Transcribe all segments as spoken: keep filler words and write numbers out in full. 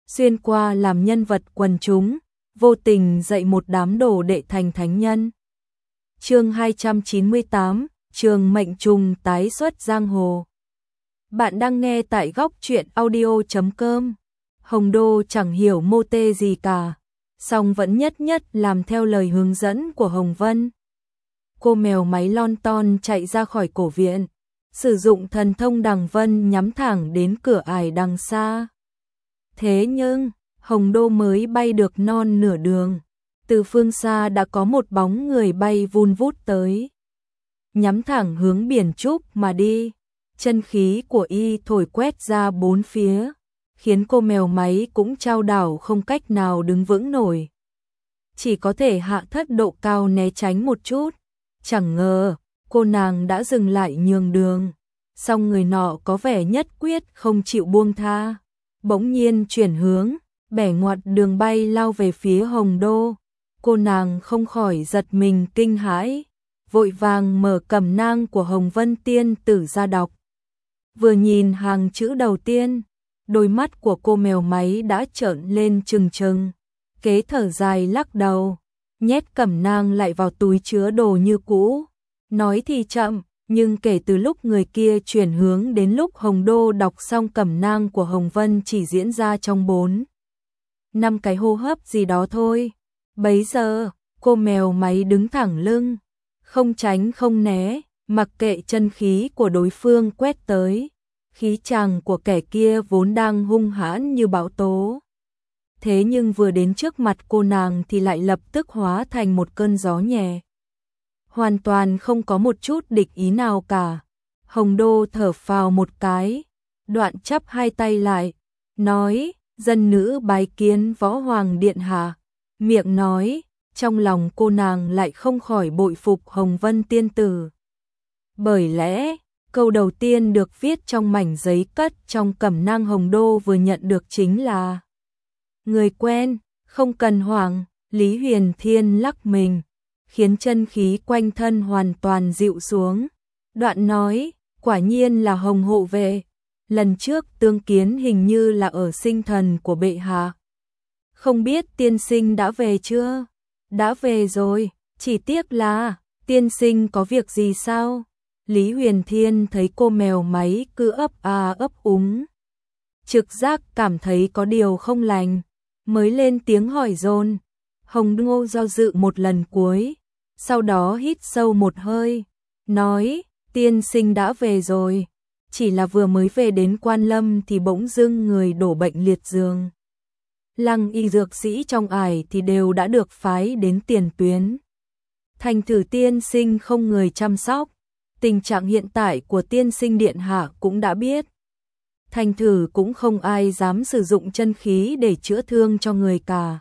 xuyên qua làm nhân vật quần chúng, vô tình dạy một đám đồ đệ thành thánh nhân. Chương hai trăm chín mươi tám, Trường Mệnh Trùng tái xuất giang hồ. Bạn đang nghe tại góc truyện audio chấm com. Hồng Đô chẳng hiểu mô tê gì cả, song vẫn nhất nhất làm theo lời hướng dẫn của Hồng Vân. Cô mèo máy lon ton chạy ra khỏi cổ viện, sử dụng thần thông đằng vân nhắm thẳng đến cửa ải đằng xa. Thế nhưng, Hồng Đô mới bay được non nửa đường, từ phương xa đã có một bóng người bay vun vút tới, nhắm thẳng hướng biển trúc mà đi. Chân khí của y thổi quét ra bốn phía, khiến cô mèo máy cũng chao đảo không cách nào đứng vững nổi. Chỉ có thể hạ thấp độ cao né tránh một chút. Chẳng ngờ, cô nàng đã dừng lại nhường đường. Song người nọ có vẻ nhất quyết không chịu buông tha. Bỗng nhiên chuyển hướng, bẻ ngoặt đường bay lao về phía Hồng Đô. Cô nàng không khỏi giật mình kinh hãi, vội vàng mở cẩm nang của Hồng Vân Tiên Tử ra đọc. Vừa nhìn hàng chữ đầu tiên, đôi mắt của cô mèo máy đã trợn lên trừng trừng, kế thở dài lắc đầu, nhét cẩm nang lại vào túi chứa đồ như cũ. Nói thì chậm, nhưng kể từ lúc người kia chuyển hướng đến lúc Hồng Đô đọc xong cẩm nang của Hồng Vân chỉ diễn ra trong bốn năm cái hô hấp gì đó thôi. Bấy giờ, cô mèo máy đứng thẳng lưng, không tránh không né, mặc kệ chân khí của đối phương quét tới. Khí chàng của kẻ kia vốn đang hung hãn như bão tố, thế nhưng vừa đến trước mặt cô nàng thì lại lập tức hóa thành một cơn gió nhẹ, hoàn toàn không có một chút địch ý nào cả. Hồng Đô thở phào một cái, đoạn chắp hai tay lại, nói: dân nữ bái kiến Võ Hoàng Điện Hạ. Miệng nói, trong lòng cô nàng lại không khỏi bội phục Hồng Vân Tiên Tử. Bởi lẽ, câu đầu tiên được viết trong mảnh giấy cất trong cẩm nang Hồng Đô vừa nhận được chính là: người quen, không cần hoảng. Lý Huyền Thiên lắc mình, khiến chân khí quanh thân hoàn toàn dịu xuống. Đoạn nói, quả nhiên là Hồng hộ vệ. Lần trước tương kiến hình như là ở sinh thần của bệ hạ. Không biết tiên sinh đã về chưa? Đã về rồi, chỉ tiếc là, tiên sinh có việc gì sao? Lý Huyền Thiên thấy cô mèo máy cứ ấp a ấp úng, trực giác cảm thấy có điều không lành, mới lên tiếng hỏi dồn. Hồng Đô do dự một lần cuối, sau đó hít sâu một hơi, nói: tiên sinh đã về rồi, chỉ là vừa mới về đến Quan Lâm thì bỗng dưng người đổ bệnh liệt giường. Lăng y dược sĩ trong ải thì đều đã được phái đến tiền tuyến. Thành thử tiên sinh không người chăm sóc, tình trạng hiện tại của tiên sinh điện hạ cũng đã biết. Thành thử cũng không ai dám sử dụng chân khí để chữa thương cho người cả.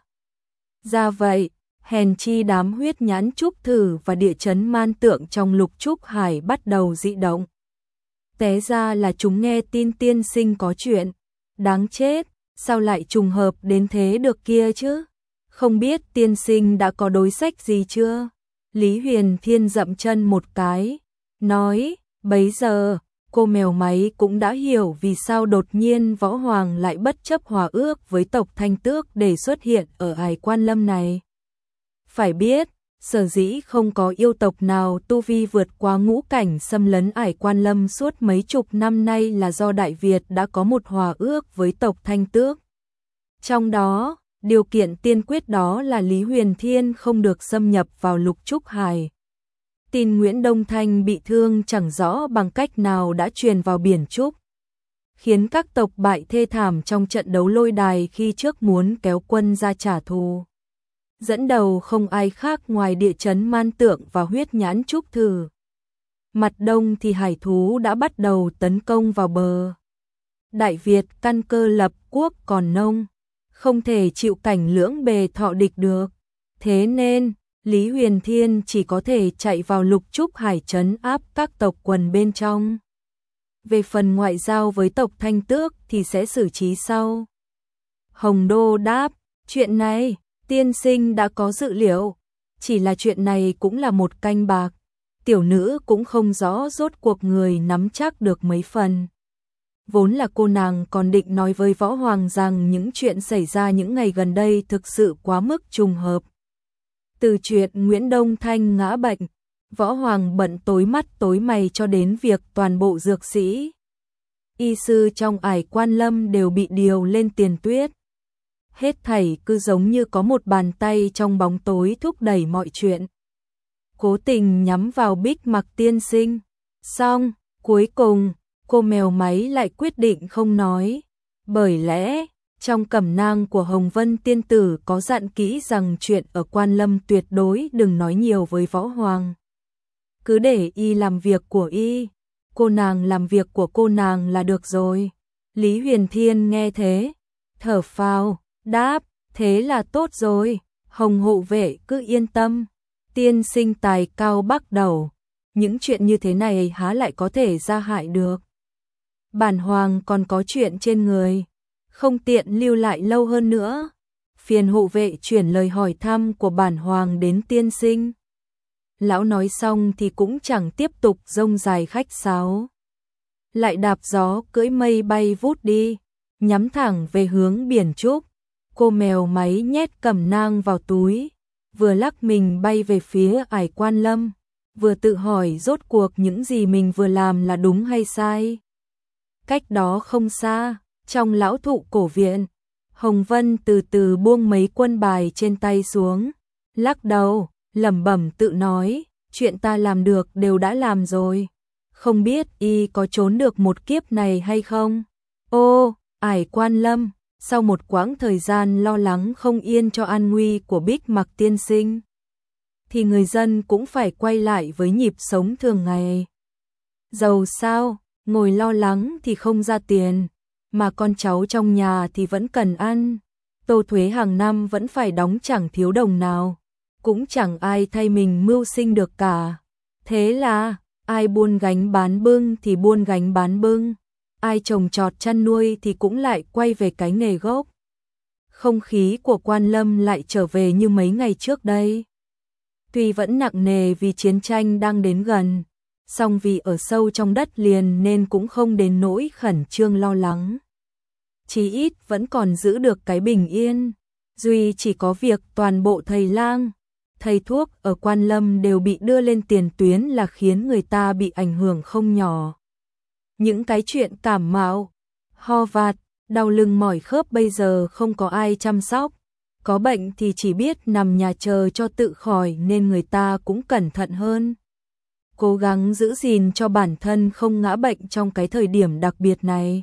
Ra vậy, hèn chi đám huyết nhãn trúc thử và địa chấn man tượng trong Lục Trúc Hải bắt đầu dị động. Té ra là chúng nghe tin tiên sinh có chuyện. Đáng chết, sao lại trùng hợp đến thế được kia chứ? Không biết tiên sinh đã có đối sách gì chưa? Lý Huyền Thiên dậm chân một cái, nói: bấy giờ, cô mèo máy cũng đã hiểu vì sao đột nhiên Võ Hoàng lại bất chấp hòa ước với tộc Thanh Tước để xuất hiện ở ải Quan Lâm này. Phải biết, sở dĩ không có yêu tộc nào tu vi vượt qua ngũ cảnh xâm lấn ải Quan Lâm suốt mấy chục năm nay là do Đại Việt đã có một hòa ước với tộc Thanh Tước. Trong đó, điều kiện tiên quyết đó là Lý Huyền Thiên không được xâm nhập vào Lục Trúc Hải. Tin Nguyễn Đông Thanh bị thương chẳng rõ bằng cách nào đã truyền vào biển Trúc, khiến các tộc bại thê thảm trong trận đấu lôi đài khi trước muốn kéo quân ra trả thù. Dẫn đầu không ai khác ngoài địa chấn man tượng và huyết nhãn trúc thử. Mặt đông thì hải thú đã bắt đầu tấn công vào bờ. Đại Việt căn cơ lập quốc còn nông, không thể chịu cảnh lưỡng bề thọ địch được. Thế nên, Lý Huyền Thiên chỉ có thể chạy vào Lục Trúc Hải trấn áp các tộc quần bên trong. Về phần ngoại giao với tộc Thanh Tước thì sẽ xử trí sau. Hồng Đô đáp, chuyện này, tiên sinh đã có dự liệu, chỉ là chuyện này cũng là một canh bạc. Tiểu nữ cũng không rõ rốt cuộc người nắm chắc được mấy phần. Vốn là cô nàng còn định nói với Võ Hoàng rằng những chuyện xảy ra những ngày gần đây thực sự quá mức trùng hợp. Từ chuyện Nguyễn Đông Thanh ngã bệnh, Võ Hoàng bận tối mắt tối mày cho đến việc toàn bộ dược sĩ, y sư trong Ải Quan Lâm đều bị điều lên tiền tuyết. Hết thảy cứ giống như có một bàn tay trong bóng tối thúc đẩy mọi chuyện. Cố tình nhắm vào Bích Mặc tiên sinh. Xong, cuối cùng, cô mèo máy lại quyết định không nói. Bởi lẽ, trong cẩm nang của Hồng Vân tiên tử có dặn kỹ rằng chuyện ở Quan Lâm tuyệt đối đừng nói nhiều với Võ Hoàng. Cứ để y làm việc của y, cô nàng làm việc của cô nàng là được rồi. Lý Huyền Thiên nghe thế, thở phào, đáp, thế là tốt rồi, Hồng hộ vệ cứ yên tâm. Tiên sinh tài cao bắc đầu, những chuyện như thế này há lại có thể ra hại được. Bản hoàng còn có chuyện trên người, không tiện lưu lại lâu hơn nữa. Phiền hộ vệ chuyển lời hỏi thăm của bản hoàng đến tiên sinh. Lão nói xong thì cũng chẳng tiếp tục rông dài khách sáo. Lại đạp gió cưỡi mây bay vút đi, nhắm thẳng về hướng biển trúc. Cô mèo máy nhét cẩm nang vào túi, vừa lắc mình bay về phía Ải Quan Lâm, vừa tự hỏi rốt cuộc những gì mình vừa làm là đúng hay sai. Cách đó không xa, trong lão thụ cổ viện, Hồng Vân từ từ buông mấy quân bài trên tay xuống, lắc đầu, lẩm bẩm tự nói, chuyện ta làm được đều đã làm rồi, không biết y có trốn được một kiếp này hay không. Ô, Ải Quan Lâm, sau một quãng thời gian lo lắng không yên cho an nguy của Bích Mặc tiên sinh, thì người dân cũng phải quay lại với nhịp sống thường ngày. Dầu sao, ngồi lo lắng thì không ra tiền, mà con cháu trong nhà thì vẫn cần ăn. Tô thuế hàng năm vẫn phải đóng chẳng thiếu đồng nào, cũng chẳng ai thay mình mưu sinh được cả. Thế là, ai buôn gánh bán bưng thì buôn gánh bán bưng, ai trồng trọt chăn nuôi thì cũng lại quay về cái nghề gốc. Không khí của Quan Lâm lại trở về như mấy ngày trước đây. Tuy vẫn nặng nề vì chiến tranh đang đến gần, song vì ở sâu trong đất liền nên cũng không đến nỗi khẩn trương lo lắng. Chí ít vẫn còn giữ được cái bình yên. Duy chỉ có việc toàn bộ thầy lang, thầy thuốc ở Quan Lâm đều bị đưa lên tiền tuyến là khiến người ta bị ảnh hưởng không nhỏ. Những cái chuyện cảm mạo, ho vạt, đau lưng mỏi khớp bây giờ không có ai chăm sóc. Có bệnh thì chỉ biết nằm nhà chờ cho tự khỏi nên người ta cũng cẩn thận hơn. Cố gắng giữ gìn cho bản thân không ngã bệnh trong cái thời điểm đặc biệt này.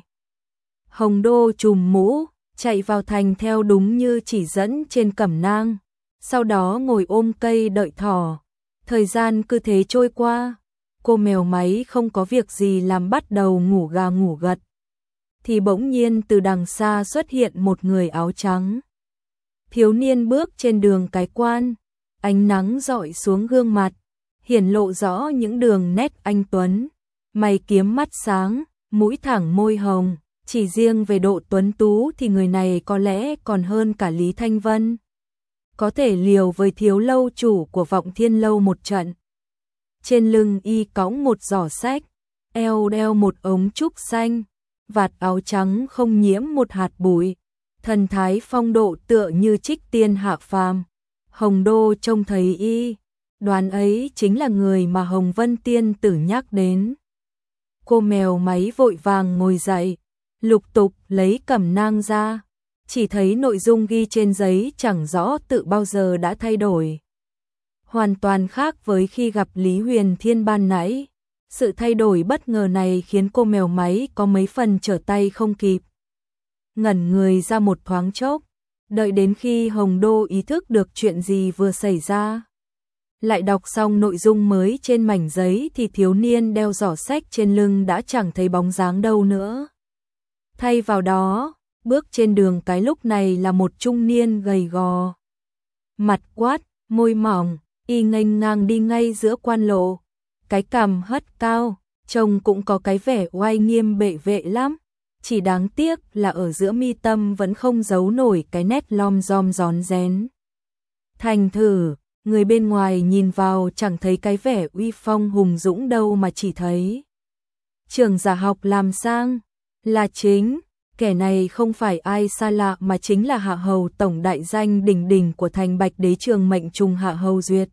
Hồng Đô trùm mũ, chạy vào thành theo đúng như chỉ dẫn trên cẩm nang, sau đó ngồi ôm cây đợi thỏ. Thời gian cứ thế trôi qua, cô mèo máy không có việc gì làm bắt đầu ngủ gà ngủ gật. Thì bỗng nhiên từ đằng xa xuất hiện một người áo trắng. Thiếu niên bước trên đường cái quan, ánh nắng rọi xuống gương mặt, hiển lộ rõ những đường nét anh tuấn, mày kiếm mắt sáng, mũi thẳng môi hồng. Chỉ riêng về độ tuấn tú thì người này có lẽ còn hơn cả Lý Thanh Vân. Có thể liều với thiếu lâu chủ của Vọng Thiên Lâu một trận. Trên lưng y cõng một giỏ sách, eo đeo một ống trúc xanh, vạt áo trắng không nhiễm một hạt bụi. Thần thái phong độ tựa như trích tiên hạ phàm. Hồng Đô trông thấy y, đoán ấy chính là người mà Hồng Vân tiên tử nhắc đến. Cô mèo máy vội vàng ngồi dậy, lục tục lấy cẩm nang ra, chỉ thấy nội dung ghi trên giấy chẳng rõ tự bao giờ đã thay đổi. Hoàn toàn khác với khi gặp Lý Huyền Thiên ban nãy. Sự thay đổi bất ngờ này khiến cô mèo máy có mấy phần trở tay không kịp. Ngẩn người ra một thoáng chốc, đợi đến khi Hồng Đô ý thức được chuyện gì vừa xảy ra. Lại đọc xong nội dung mới trên mảnh giấy thì thiếu niên đeo giỏ sách trên lưng đã chẳng thấy bóng dáng đâu nữa. Thay vào đó, bước trên đường cái lúc này là một trung niên gầy gò. Mặt quát, môi mỏng, y nghênh ngang đi ngay giữa quan lộ. Cái cằm hất cao, trông cũng có cái vẻ oai nghiêm bệ vệ lắm. Chỉ đáng tiếc là ở giữa mi tâm vẫn không giấu nổi cái nét lom rom rón rén. Thành thử, người bên ngoài nhìn vào chẳng thấy cái vẻ uy phong hùng dũng đâu mà chỉ thấy trường giả học làm sang. Là chính, kẻ này không phải ai xa lạ mà chính là Hạ Hầu tổng đại danh đỉnh đỉnh của thành Bạch Đế Trường Mệnh Trùng Hạ Hầu Duyệt.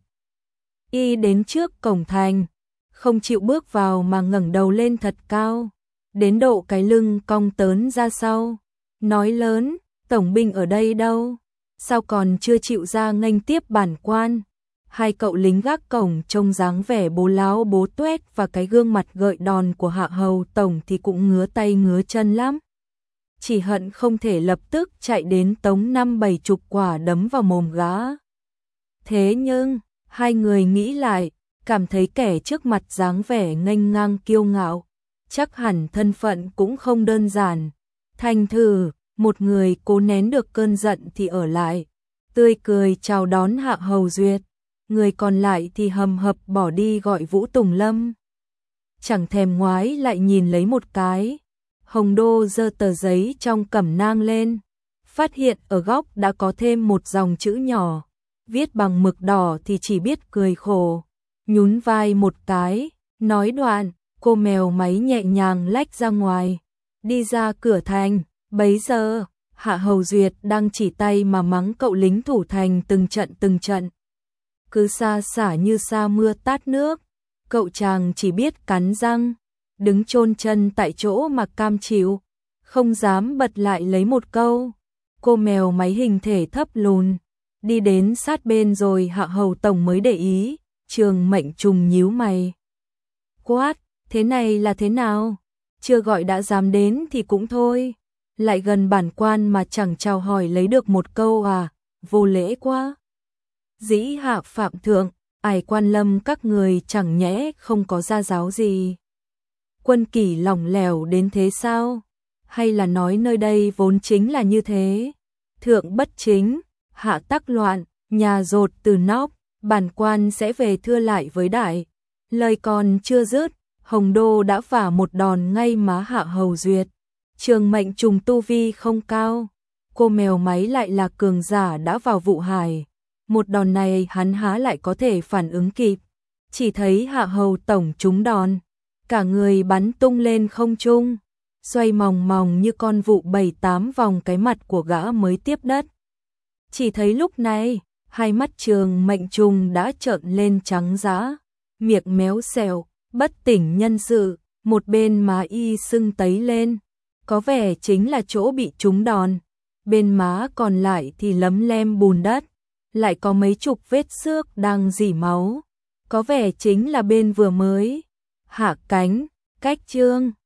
Y đến trước cổng thành, không chịu bước vào mà ngẩng đầu lên thật cao, đến độ cái lưng cong tớn ra sau, nói lớn, tổng binh ở đây đâu, sao còn chưa chịu ra nghênh tiếp bản quan. Hai cậu lính gác cổng trông dáng vẻ bố láo bố tuét và cái gương mặt gợi đòn của Hạ Hầu tổng thì cũng ngứa tay ngứa chân lắm. Chỉ hận không thể lập tức chạy đến tống năm bảy chục quả đấm vào mồm gã. Thế nhưng, hai người nghĩ lại, cảm thấy kẻ trước mặt dáng vẻ nghênh ngang kiêu ngạo, chắc hẳn thân phận cũng không đơn giản. Thành thử, một người cố nén được cơn giận thì ở lại, tươi cười chào đón Hạ Hầu Duyệt, người còn lại thì hầm hập bỏ đi gọi Vũ Tùng Lâm. Chẳng thèm ngoái lại nhìn lấy một cái, Hồng Đô giơ tờ giấy trong cẩm nang lên, phát hiện ở góc đã có thêm một dòng chữ nhỏ, viết bằng mực đỏ thì chỉ biết cười khổ, nhún vai một cái, nói đoạn, cô mèo máy nhẹ nhàng lách ra ngoài, đi ra cửa thành. Bấy giờ, Hạ Hầu Duyệt đang chỉ tay mà mắng cậu lính thủ thành từng trận từng trận. Cứ xa xả như sa mưa tát nước, cậu chàng chỉ biết cắn răng, đứng chôn chân tại chỗ mà cam chịu, không dám bật lại lấy một câu. Cô mèo máy hình thể thấp lùn, đi đến sát bên rồi Hạ Hầu tổng mới để ý, Trường Mệnh Trùng nhíu mày. Quát, thế này là thế nào? Chưa gọi đã dám đến thì cũng thôi. Lại gần bản quan mà chẳng chào hỏi lấy được một câu à, vô lễ quá. Dĩ hạ phạm thượng, ải quan lâm các người chẳng nhẽ không có gia giáo gì. Quân kỷ lỏng lẻo đến thế sao? Hay là nói nơi đây vốn chính là như thế? Thượng bất chính, hạ tắc loạn, nhà rột từ nóc, bản quan sẽ về thưa lại với đại. Lời còn chưa dứt, Hồng Đô đã vả một đòn ngay má Hạ Hầu Duyệt. Trường Mệnh Trùng tu vi không cao, cô mèo máy lại là cường giả đã vào vụ hải. Một đòn này hắn há lại có thể phản ứng kịp, chỉ thấy Hạ Hầu tổng trúng đòn, cả người bắn tung lên không trung, xoay mòng mòng như con vụ bảy tám vòng cái mặt của gã mới tiếp đất. Chỉ thấy lúc này, hai mắt Trường Mệnh Trùng đã trợn lên trắng dã, miệng méo xẹo, bất tỉnh nhân sự, một bên má y sưng tấy lên, có vẻ chính là chỗ bị trúng đòn, bên má còn lại thì lấm lem bùn đất, lại có mấy chục vết xước đang rỉ máu, có vẻ chính là bên vừa mới hạ cánh, cách chương.